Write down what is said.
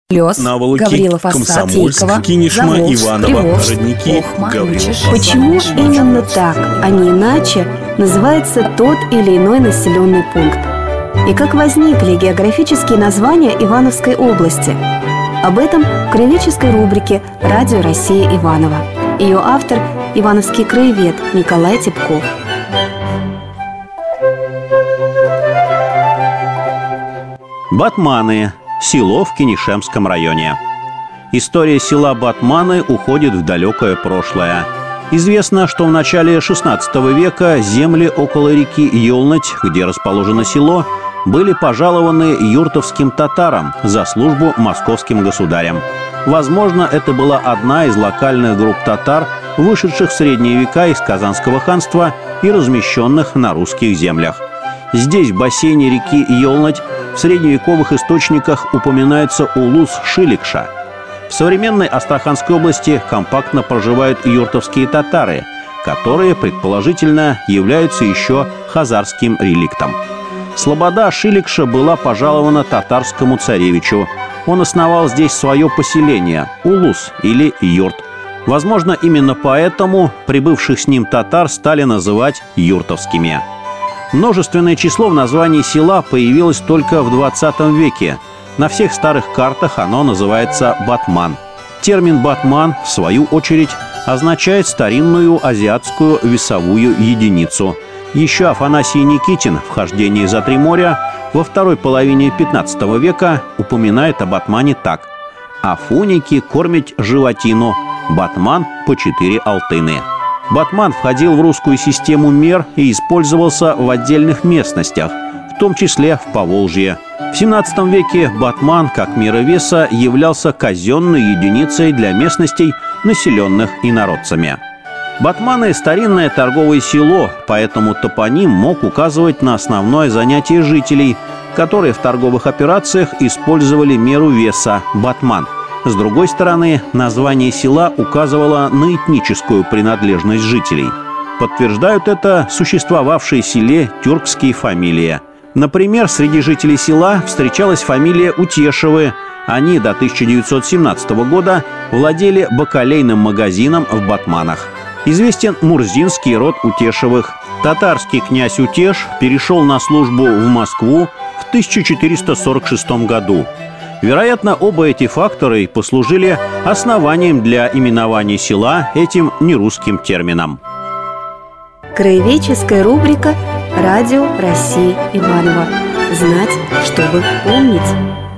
Лёс, Наволоки, Гаврилов, Осад, Комсомольск, Тейково, Кинешма, Заволжск, Иваново, Приволжск, Родники, Хохма, Гаврилов. Почему именно так, а не иначе, называется тот или иной населенный пункт? И как возникли географические названия Ивановской области? Об этом в краеведческой рубрике «Радио Россия Иваново». Ее автор – ивановский краевед Николай Типков. Батманы – село в Кинешемском районе. История села Батманы уходит в далекое прошлое. Известно, что в начале XVI века земли около реки Елнать, где расположено село, были пожалованы юртовским татарам за службу московским государям. Возможно, это была одна из локальных групп татар, вышедших в средние века из Казанского ханства и размещенных на русских землях. Здесь, в бассейне реки Елнать, в средневековых источниках упоминается улус Шиликша. В современной Астраханской области компактно проживают юртовские татары, которые, предположительно, являются еще хазарским реликтом. Слобода Шиликша была пожалована татарскому царевичу. Он основал здесь свое поселение – улус или юрт. Возможно, именно поэтому прибывших с ним татар стали называть юртовскими. Множественное число в названии села появилось только в 20 веке. На всех старых картах оно называется Батман. Термин «батман», в свою очередь, означает старинную азиатскую весовую единицу. Еще Афанасий Никитин в «Хождении за три моря» во второй половине 15 века упоминает о батмане так: «Афуники кормить животину, батман по 4 алтыны». Батман входил в русскую систему мер и использовался в отдельных местностях, в том числе в Поволжье. В 17 веке батман, как мера веса, являлся казенной единицей для местностей, населенных инородцами. Батманы – старинное торговое село, поэтому топоним мог указывать на основное занятие жителей, которые в торговых операциях использовали меру веса – батман. С другой стороны, название села указывало на этническую принадлежность жителей. Подтверждают это существовавшие в селе тюркские фамилии. Например, среди жителей села встречалась фамилия Утешевы. Они до 1917 года владели бакалейным магазином в Батманах. Известен мурзинский род Утешевых. Татарский князь Утеш перешел на службу в Москву в 1446 году. Вероятно, оба эти фактора и послужили основанием для именования села этим нерусским термином. Краеведческая рубрика «Радио России Иваново». Знать, чтобы помнить.